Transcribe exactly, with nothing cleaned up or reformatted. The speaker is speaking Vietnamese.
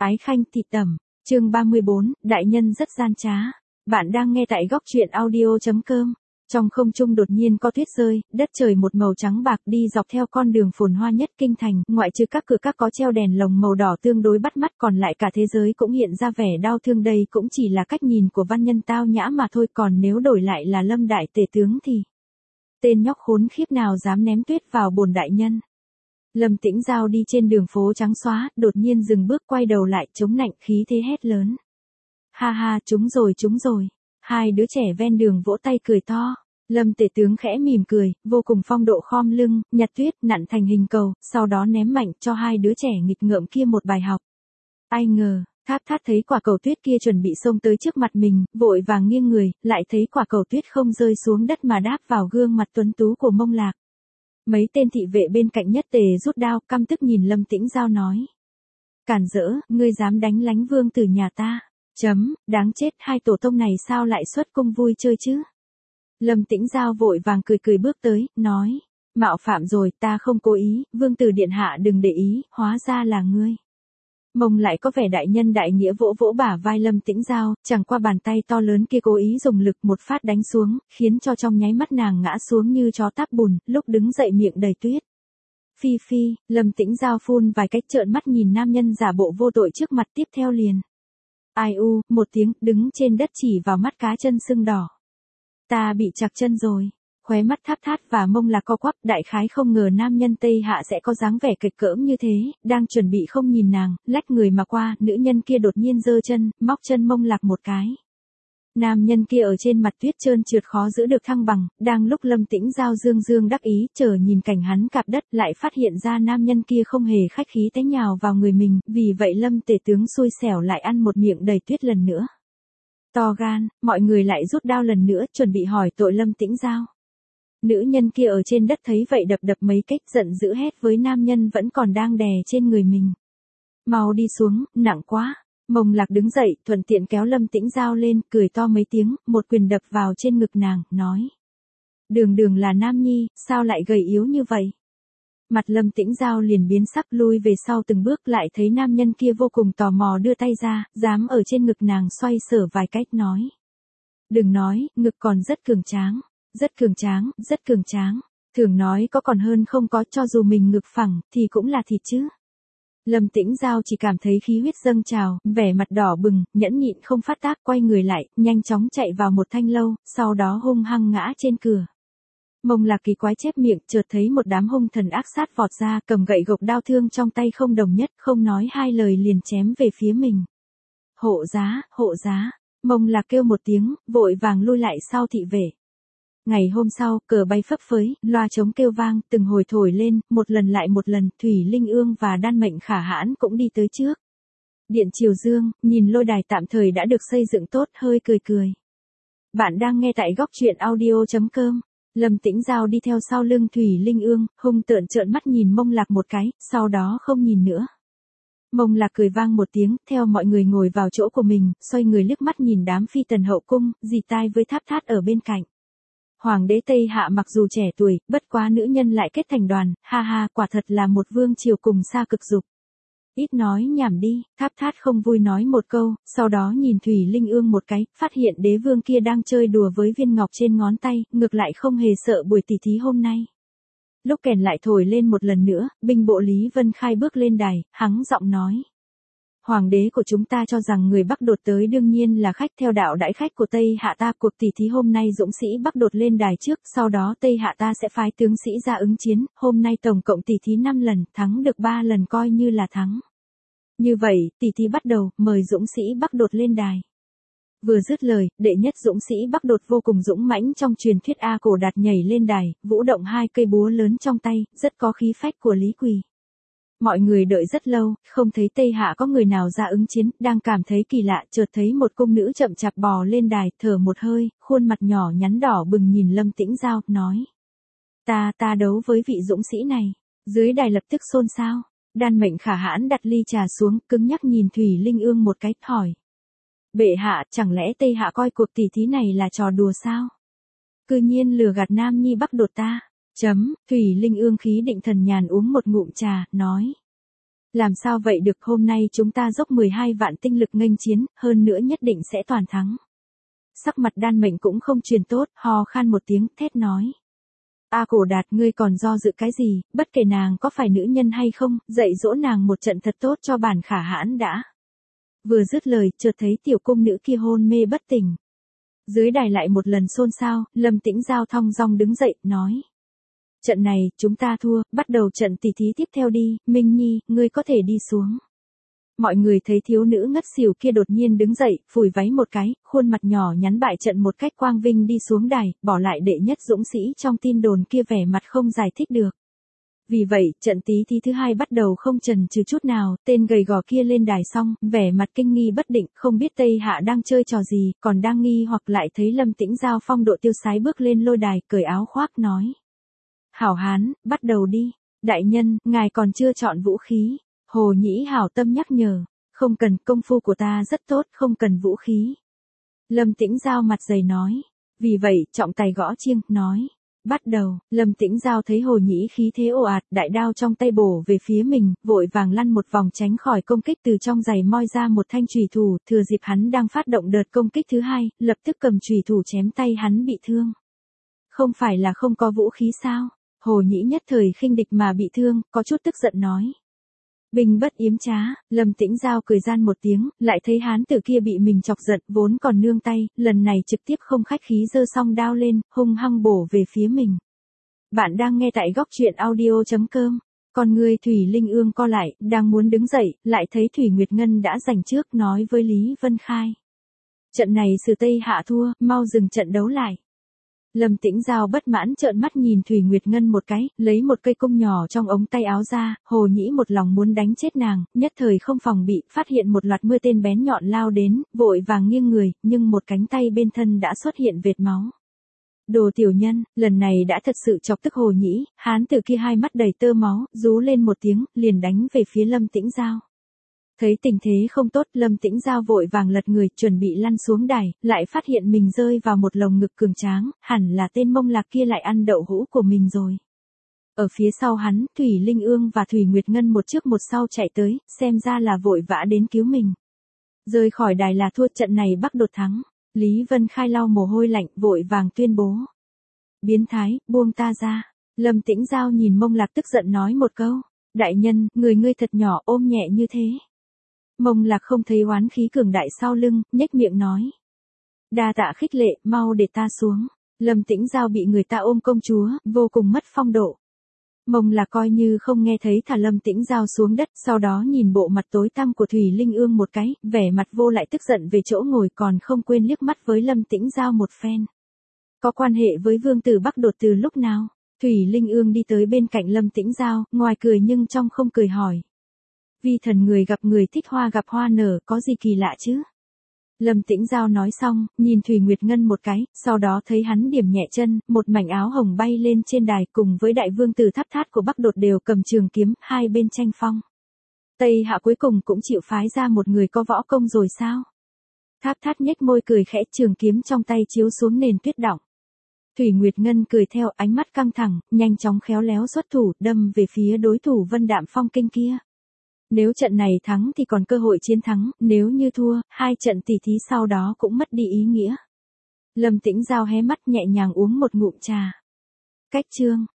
Ái khanh thịt tẩm, chương ba mươi bốn, đại nhân rất gian trá. Bạn đang nghe tại góc truyện audio.com. Trong không trung đột nhiên có tuyết rơi, đất trời một màu trắng bạc đi dọc theo con đường phồn hoa nhất kinh thành, ngoại trừ các cửa các có treo đèn lồng màu đỏ tương đối bắt mắt, còn lại cả thế giới cũng hiện ra vẻ đau thương. Đây cũng chỉ là cách nhìn của văn nhân tao nhã mà thôi, còn nếu đổi lại là Lâm đại tể tướng thì tên nhóc khốn khiếp nào dám ném tuyết vào bồn đại nhân. Lâm Tĩnh Giao đi trên đường phố trắng xóa, đột nhiên dừng bước quay đầu lại chống nạnh khí thế hét lớn. Ha ha, chúng rồi chúng rồi. Hai đứa trẻ ven đường vỗ tay cười to. Lâm tể tướng khẽ mỉm cười, vô cùng phong độ khom lưng, nhặt tuyết nặn thành hình cầu, sau đó ném mạnh cho hai đứa trẻ nghịch ngợm kia một bài học. Ai ngờ, Thát Thát thấy quả cầu tuyết kia chuẩn bị xông tới trước mặt mình, vội vàng nghiêng người, lại thấy quả cầu tuyết không rơi xuống đất mà đáp vào gương mặt tuấn tú của Mông Lạc. Mấy tên thị vệ bên cạnh nhất tề rút đao, căm tức nhìn Lâm Tĩnh Giao nói. Cản rỡ, ngươi dám đánh lánh vương tử nhà ta. Chấm, đáng chết, hai tổ tông này sao lại xuất cung vui chơi chứ? Lâm Tĩnh Giao vội vàng cười cười bước tới, nói. Mạo phạm rồi, ta không cố ý, vương tử điện hạ đừng để ý, hóa ra là ngươi. Mông lại có vẻ đại nhân đại nghĩa vỗ vỗ bả vai Lâm Tĩnh Giao, chẳng qua bàn tay to lớn kia cố ý dùng lực một phát đánh xuống, khiến cho trong nháy mắt nàng ngã xuống như chó táp bùn, lúc đứng dậy miệng đầy tuyết. Phi phi, Lâm Tĩnh Giao phun vài cách trợn mắt nhìn nam nhân giả bộ vô tội trước mặt, tiếp theo liền. Ai u, một tiếng, đứng trên đất chỉ vào mắt cá chân sưng đỏ. Ta bị chặt chân rồi. Khóe mắt Thát Thát và Mông Lạc co quắp, đại khái không ngờ nam nhân Tây Hạ sẽ có dáng vẻ kịch cỡm như thế, đang chuẩn bị không nhìn nàng, lách người mà qua, nữ nhân kia đột nhiên giơ chân, móc chân Mông Lạc một cái. Nam nhân kia ở trên mặt tuyết trơn trượt khó giữ được thăng bằng, đang lúc Lâm Tĩnh Giao dương dương đắc ý, chờ nhìn cảnh hắn cạp đất, lại phát hiện ra nam nhân kia không hề khách khí té nhào vào người mình, vì vậy Lâm tể tướng xui xẻo lại ăn một miệng đầy tuyết lần nữa. To gan, mọi người lại rút đao lần nữa, chuẩn bị hỏi tội Lâm Tĩnh Giao. Nữ nhân kia ở trên đất thấy vậy đập đập mấy cách, giận dữ hét với nam nhân vẫn còn đang đè trên người mình. Mau đi xuống, nặng quá. Mông Lạc đứng dậy, thuận tiện kéo Lâm Tĩnh Giao lên, cười to mấy tiếng, một quyền đập vào trên ngực nàng, nói. Đường đường là nam nhi, sao lại gầy yếu như vậy? Mặt Lâm Tĩnh Giao liền biến sắc, lui về sau từng bước, lại thấy nam nhân kia vô cùng tò mò đưa tay ra, dám ở trên ngực nàng xoay sở vài cách, nói. Đừng nói, ngực còn rất cường tráng. Rất cường tráng, rất cường tráng. Thường nói có còn hơn không có, cho dù mình ngực phẳng, thì cũng là thịt chứ. Lâm Tĩnh Giao chỉ cảm thấy khí huyết dâng trào, vẻ mặt đỏ bừng, nhẫn nhịn không phát tác, quay người lại, nhanh chóng chạy vào một thanh lâu, sau đó hung hăng ngã trên cửa. Mông Lạc kỳ quái chép miệng, chợt thấy một đám hung thần ác sát vọt ra, cầm gậy gộc đao thương trong tay không đồng nhất, không nói hai lời liền chém về phía mình. Hộ giá, hộ giá. Mông Lạc kêu một tiếng, vội vàng lui lại sau thị vệ. Ngày hôm sau, cờ bay phấp phới, loa trống kêu vang, từng hồi thổi lên, một lần lại một lần, Thủy Linh Ương và Đan Mệnh Khả Hãn cũng đi tới trước. Điện Triều Dương, nhìn lôi đài tạm thời đã được xây dựng tốt, hơi cười cười. Bạn đang nghe tại góc truyện audio.com. Lâm Tĩnh Giao đi theo sau lưng Thủy Linh Ương, hung tợn trợn mắt nhìn Mông Lạc một cái, sau đó không nhìn nữa. Mông Lạc cười vang một tiếng, theo mọi người ngồi vào chỗ của mình, xoay người liếc mắt nhìn đám phi tần hậu cung, dì tai với Thát Thát ở bên cạnh. Hoàng đế Tây Hạ mặc dù trẻ tuổi, bất quá nữ nhân lại kết thành đoàn, ha ha, quả thật là một vương triều cùng xa cực dục. Ít nói nhảm đi, Thát Thát không vui nói một câu, sau đó nhìn Thủy Linh Ương một cái, phát hiện đế vương kia đang chơi đùa với viên ngọc trên ngón tay, ngược lại không hề sợ buổi tỉ thí hôm nay. Lúc kèn lại thổi lên một lần nữa, binh bộ Lý Vân Khai bước lên đài, hắng giọng nói. Hoàng đế của chúng ta cho rằng người Bắc đột tới đương nhiên là khách theo đạo đãi khách của Tây Hạ ta, cuộc tỉ thí hôm nay dũng sĩ Bắc đột lên đài trước, sau đó Tây Hạ ta sẽ phái tướng sĩ ra ứng chiến, hôm nay tổng cộng tỉ thí năm lần, thắng được ba lần coi như là thắng. Như vậy, tỉ thí bắt đầu, mời dũng sĩ Bắc đột lên đài. Vừa dứt lời, đệ nhất dũng sĩ Bắc đột vô cùng dũng mãnh trong truyền thuyết A Cổ Đạt nhảy lên đài, vũ động hai cây búa lớn trong tay, rất có khí phách của Lý Quỳ. Mọi người đợi rất lâu, không thấy Tây Hạ có người nào ra ứng chiến, đang cảm thấy kỳ lạ, chợt thấy một cung nữ chậm chạp bò lên đài, thở một hơi, khuôn mặt nhỏ nhắn đỏ bừng nhìn Lâm Tĩnh Giao, nói. Ta, ta đấu với vị dũng sĩ này. Dưới đài lập tức xôn xao. Đan Mệnh Khả Hãn đặt ly trà xuống, cứng nhắc nhìn Thủy Linh Ương một cái, hỏi. Bệ hạ, chẳng lẽ Tây Hạ coi cuộc tỉ thí này là trò đùa sao? Cư nhiên lừa gạt nam nhi Bắc đột ta. Chấm, Thủy Linh Ương khí định thần nhàn uống một ngụm trà, nói. Làm sao vậy được, hôm nay chúng ta dốc mười hai vạn tinh lực nghênh chiến, hơn nữa nhất định sẽ toàn thắng. Sắc mặt Đan Mệnh cũng không truyền tốt, hò khan một tiếng, thét nói. A Cổ Đạt, ngươi còn do dự cái gì, bất kể nàng có phải nữ nhân hay không, dạy dỗ nàng một trận thật tốt cho bản khả hãn đã. Vừa dứt lời, chợt thấy tiểu cung nữ kia hôn mê bất tỉnh. Dưới đài lại một lần xôn xao, Lâm Tĩnh Giao thong dong đứng dậy, nói. Trận này, chúng ta thua, bắt đầu trận tỷ thí tiếp theo đi, Minh Nhi, ngươi có thể đi xuống. Mọi người thấy thiếu nữ ngất xỉu kia đột nhiên đứng dậy, phủi váy một cái, khuôn mặt nhỏ nhắn bại trận một cách quang vinh đi xuống đài, bỏ lại đệ nhất dũng sĩ trong tin đồn kia vẻ mặt không giải thích được. Vì vậy, trận tí thí thứ hai bắt đầu không chần chừ chút nào, tên gầy gò kia lên đài xong, vẻ mặt kinh nghi bất định, không biết Tây Hạ đang chơi trò gì, còn đang nghi hoặc lại thấy Lâm Tĩnh Giao phong độ tiêu sái bước lên lôi đài, cởi áo khoác nói. Hảo hán, bắt đầu đi. Đại nhân, ngài còn chưa chọn vũ khí. Hồ Nhĩ hảo tâm nhắc nhở. Không cần, công phu của ta rất tốt, không cần vũ khí. Lâm Tĩnh Giao mặt dày nói. Vì vậy, trọng tài gõ chiêng, nói. Bắt đầu, Lâm Tĩnh Giao thấy Hồ Nhĩ khí thế ồ ạt, đại đao trong tay bổ về phía mình, vội vàng lăn một vòng tránh khỏi công kích, từ trong giày moi ra một thanh chùy thủ, thừa dịp hắn đang phát động đợt công kích thứ hai, lập tức cầm chùy thủ chém tay hắn bị thương. Không phải là không có vũ khí sao? Hồ Nhĩ nhất thời khinh địch mà bị thương, có chút tức giận nói. Binh bất yếm trá, Lâm Tĩnh Giao cười gian một tiếng, lại thấy hán tử kia bị mình chọc giận, vốn còn nương tay, lần này trực tiếp không khách khí giơ song đao lên, hung hăng bổ về phía mình. Bạn đang nghe tại góc truyện audio chấm com. Còn người Thủy Linh Ương co lại, đang muốn đứng dậy, lại thấy Thủy Nguyệt Ngân đã giành trước, nói với Lý Vân Khai. Trận này Sử Tây Hạ thua, mau dừng trận đấu lại. Lâm Tĩnh Giao bất mãn trợn mắt nhìn Thủy Nguyệt Ngân một cái, lấy một cây cung nhỏ trong ống tay áo ra, Hồ Nhĩ một lòng muốn đánh chết nàng, nhất thời không phòng bị, phát hiện một loạt mưa tên bén nhọn lao đến, vội vàng nghiêng người, nhưng một cánh tay bên thân đã xuất hiện vệt máu. Đồ tiểu nhân, lần này đã thật sự chọc tức Hồ Nhĩ, hán tử kia hai mắt đầy tơ máu, rú lên một tiếng, liền đánh về phía Lâm Tĩnh Giao. Thấy tình thế không tốt, Lâm Tĩnh Giao vội vàng lật người, chuẩn bị lăn xuống đài, lại phát hiện mình rơi vào một lồng ngực cường tráng, hẳn là tên Mông Lạc kia lại ăn đậu hũ của mình rồi. Ở phía sau hắn, Thủy Linh Ương và Thủy Nguyệt Ngân một trước một sau chạy tới, xem ra là vội vã đến cứu mình. Rơi khỏi đài là thua, trận này Bắc Đột thắng. Lý Vân Khai lau mồ hôi lạnh, vội vàng tuyên bố. Biến thái, buông ta ra. Lâm Tĩnh Giao nhìn Mông Lạc tức giận nói một câu. Đại nhân, người ngươi thật nhỏ, ôm nhẹ như thế. Mông Lạc không thấy oán khí cường đại sau lưng, nhếch miệng nói. Đa tạ khích lệ, mau để ta xuống. Lâm Tĩnh Giao bị người ta ôm công chúa, vô cùng mất phong độ. Mông Lạc coi như không nghe thấy, thả Lâm Tĩnh Giao xuống đất, sau đó nhìn bộ mặt tối tăm của Thủy Linh Ương một cái, vẻ mặt vô lại tức giận về chỗ ngồi, còn không quên liếc mắt với Lâm Tĩnh Giao một phen. Có quan hệ với vương tử Bắc Đột từ lúc nào? Thủy Linh Ương đi tới bên cạnh Lâm Tĩnh Giao, ngoài cười nhưng trong không cười hỏi. Vi thần người gặp người thích hoa gặp hoa nở, có gì kỳ lạ chứ? Lâm Tĩnh Giao nói xong, nhìn Thủy Nguyệt Ngân một cái, sau đó thấy hắn điểm nhẹ chân, một mảnh áo hồng bay lên trên đài, cùng với đại vương tử Tháp Thát của Bắc Đột đều cầm trường kiếm, hai bên tranh phong. Tây Hạ cuối cùng cũng chịu phái ra một người có võ công rồi sao? Tháp Thát nhếch môi cười khẽ, trường kiếm trong tay chiếu xuống nền tuyết đọng. Thủy Nguyệt Ngân cười theo, ánh mắt căng thẳng, nhanh chóng khéo léo xuất thủ, đâm về phía đối thủ Vân Đạm Phong Kinh kia. Nếu trận này thắng thì còn cơ hội chiến thắng, nếu như thua, hai trận tỷ thí sau đó cũng mất đi ý nghĩa. Lâm Tĩnh Giao hé mắt nhẹ nhàng uống một ngụm trà. Cách chương